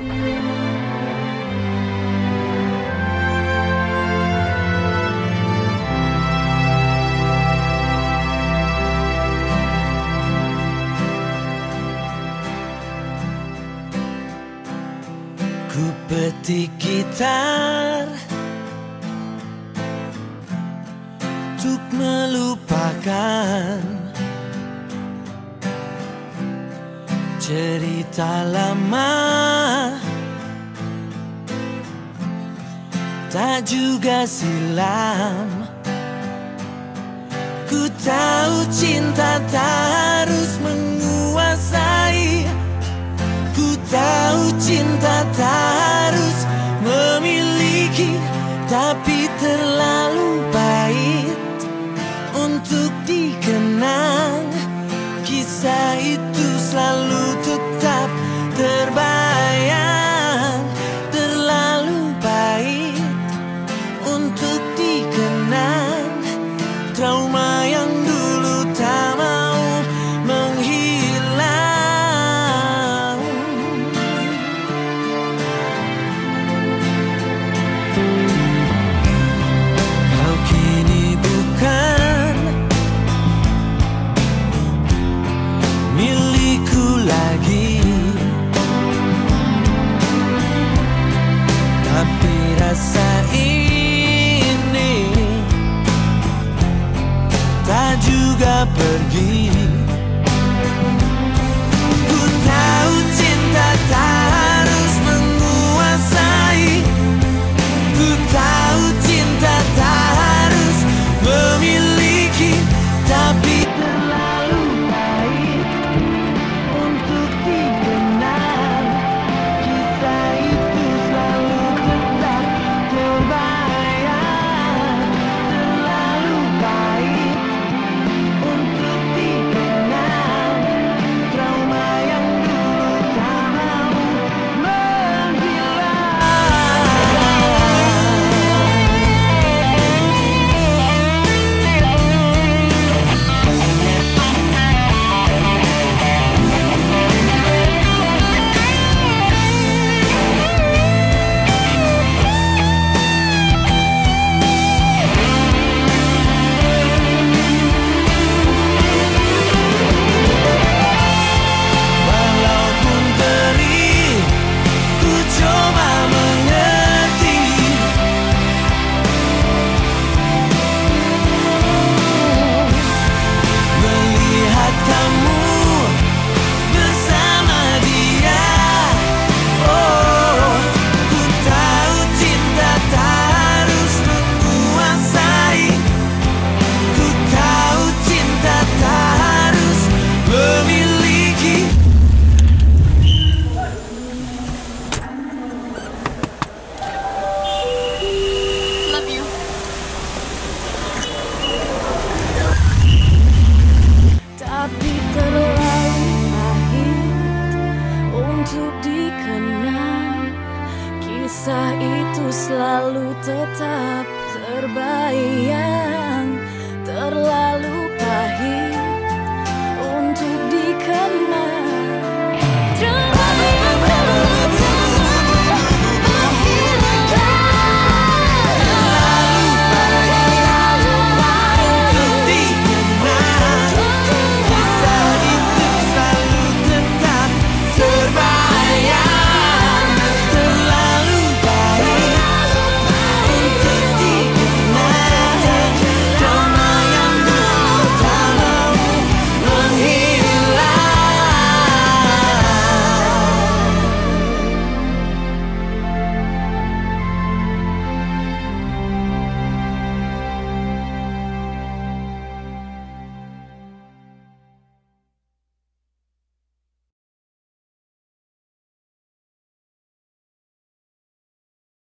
Ku petik gitar untuk melupakan cerita lama, tak juga silam. Ku tahu cinta tak harus menguasai. Ku tahu cinta tak harus memiliki, tapi terlalu pahit untuk dikenang. Kisah itu selalu tetap terbayang. Terlalu pahit untuk dikenang. Trauma yang dulu tak mau menghilang. Kau kini bukan milikku lagi, tapi rasa ini tak juga pergi. Ku tahu cinta tak harus menguasai. Ku tahu cinta tak harus memiliki, tapi terlalu pahit untuk dikenal. Kisah itu selalu tetap terbayang. Terlalu pahit untuk dikenal. Trauma yang dulu tak mau menghilang. Walaupun perih, ku coba mengerti. Melihat kamu bersama dia, oh, ku tahu cinta tak harus menguasai. Ku tahu cinta tak harus memiliki. Love you. Tapi terlalu pahit untuk dikenang. Kisah itu selalu tetap terbayang. Terlalu